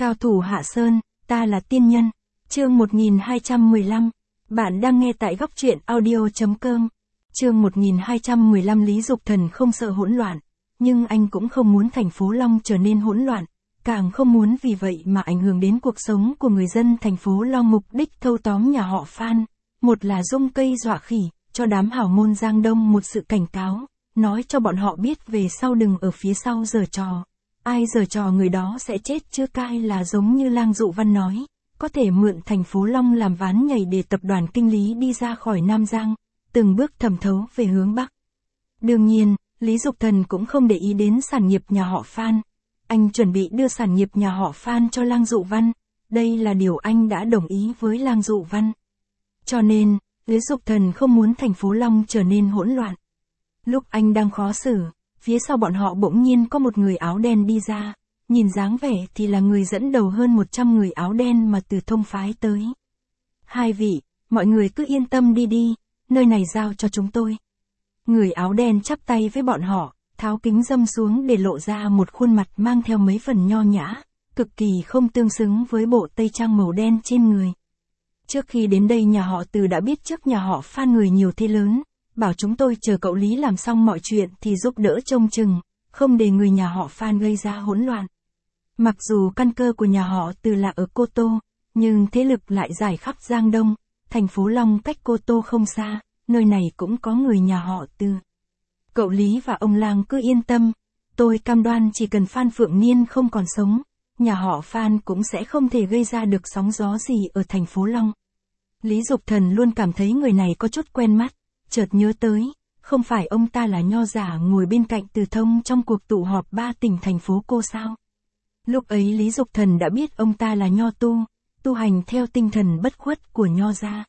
Cao thủ Hạ Sơn, ta là tiên nhân. Chương 1215. Bạn đang nghe tại góc truyện audio.com. Chương 1215. Lý Dục Thần không sợ hỗn loạn, nhưng anh cũng không muốn thành phố Long trở nên hỗn loạn, càng không muốn vì vậy mà ảnh hưởng đến cuộc sống của người dân thành phố Long. Mục đích thâu tóm nhà họ Phan, một là dung cây dọa khỉ, cho đám hảo môn Giang Đông một sự cảnh cáo, nói cho bọn họ biết về sau đừng ở phía sau giở trò. Ai giở trò người đó sẽ chết chưa cai, là giống như Lang Dụ Văn nói, có thể mượn thành phố Long làm ván nhảy để tập đoàn Kinh Lý đi ra khỏi Nam Giang, từng bước thẩm thấu về hướng Bắc. Đương nhiên, Lý Dục Thần cũng không để ý đến sản nghiệp nhà họ Phan. Anh chuẩn bị đưa sản nghiệp nhà họ Phan cho Lang Dụ Văn, đây là điều anh đã đồng ý với Lang Dụ Văn. Cho nên, Lý Dục Thần không muốn thành phố Long trở nên hỗn loạn. Lúc anh đang khó xử, phía sau bọn họ bỗng nhiên có một người áo đen đi ra, nhìn dáng vẻ thì là người dẫn đầu hơn 100 người áo đen mà Từ Thông phái tới. Hai vị, mọi người cứ yên tâm đi, nơi này giao cho chúng tôi. Người áo đen chắp tay với bọn họ, tháo kính râm xuống để lộ ra một khuôn mặt mang theo mấy phần nho nhã, cực kỳ không tương xứng với bộ tây trang màu đen trên người. Trước khi đến đây nhà họ Từ đã biết trước nhà họ Phan người nhiều thế lớn, bảo chúng tôi chờ cậu Lý làm xong mọi chuyện thì giúp đỡ trông chừng, không để người nhà họ Phan gây ra hỗn loạn. Mặc dù căn cơ của nhà họ Từ là ở Cô Tô, nhưng thế lực lại rải khắp Giang Đông, thành phố Long cách Cô Tô không xa, nơi này cũng có người nhà họ Từ. Cậu Lý và ông Lang cứ yên tâm, tôi cam đoan chỉ cần Phan Phượng Niên không còn sống, nhà họ Phan cũng sẽ không thể gây ra được sóng gió gì ở thành phố Long. Lý Dục Thần luôn cảm thấy người này có chút quen mắt, chợt nhớ tới, không phải ông ta là nho giả ngồi bên cạnh Từ Thông trong cuộc tụ họp 3 tỉnh thành phố Cô sao? Lúc ấy Lý Dục Thần đã biết ông ta là nho tu hành theo tinh thần bất khuất của nho gia.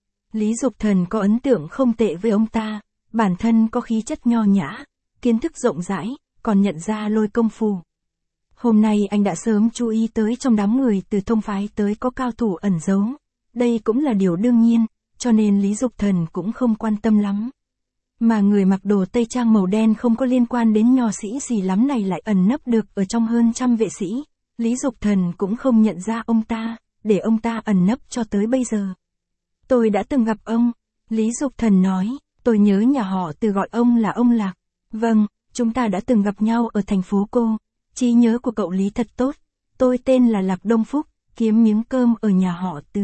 Lý Dục Thần có ấn tượng không tệ với ông ta, bản thân có khí chất nho nhã, kiến thức rộng rãi, còn nhận ra lôi công phu. Hôm nay anh đã sớm chú ý tới trong đám người Từ Thông phái tới có cao thủ ẩn giấu, đây cũng là điều đương nhiên, cho nên Lý Dục Thần cũng không quan tâm lắm. Mà người mặc đồ tây trang màu đen không có liên quan đến nho sĩ gì lắm này lại ẩn nấp được ở trong hơn trăm vệ sĩ, Lý Dục Thần cũng không nhận ra ông ta, để ông ta ẩn nấp cho tới bây giờ. Tôi đã từng gặp ông, Lý Dục Thần nói, tôi nhớ nhà họ Từ gọi ông là ông Lạc. Vâng, chúng ta đã từng gặp nhau ở thành phố Cô, trí nhớ của cậu Lý thật tốt, tôi tên là Lạc Đông Phúc, kiếm miếng cơm ở nhà họ Từ.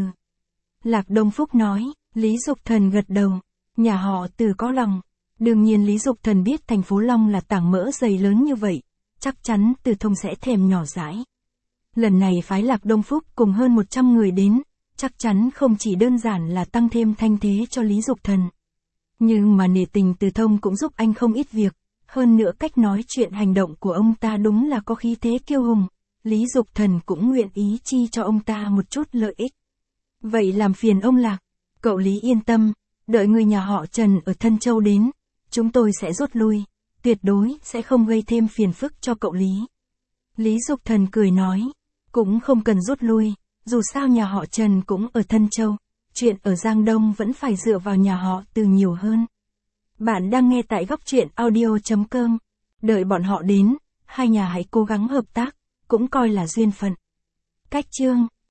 Lạc Đông Phúc nói, Lý Dục Thần gật đầu, nhà họ Từ có lòng. Đương nhiên Lý Dục Thần biết thành phố Long là tảng mỡ dày lớn như vậy, chắc chắn Từ Thông sẽ thèm nhỏ dãi. Lần này phái Lạc Đông Phúc cùng hơn 100 người đến, chắc chắn không chỉ đơn giản là tăng thêm thanh thế cho Lý Dục Thần. Nhưng mà nể tình Từ Thông cũng giúp anh không ít việc, hơn nữa cách nói chuyện hành động của ông ta đúng là có khí thế kiêu hùng, Lý Dục Thần cũng nguyện ý chi cho ông ta một chút lợi ích. Vậy làm phiền ông Lạc, cậu Lý yên tâm, đợi người nhà họ Trần ở Thân Châu đến, chúng tôi sẽ rút lui, tuyệt đối sẽ không gây thêm phiền phức cho cậu Lý. Lý Dục Thần cười nói, cũng không cần rút lui, dù sao nhà họ Trần cũng ở Thân Châu, chuyện ở Giang Đông vẫn phải dựa vào nhà họ Từ nhiều hơn. Bạn đang nghe tại góc truyện audio.com, đợi bọn họ đến, hai nhà hãy cố gắng hợp tác, cũng coi là duyên phận. Cách chương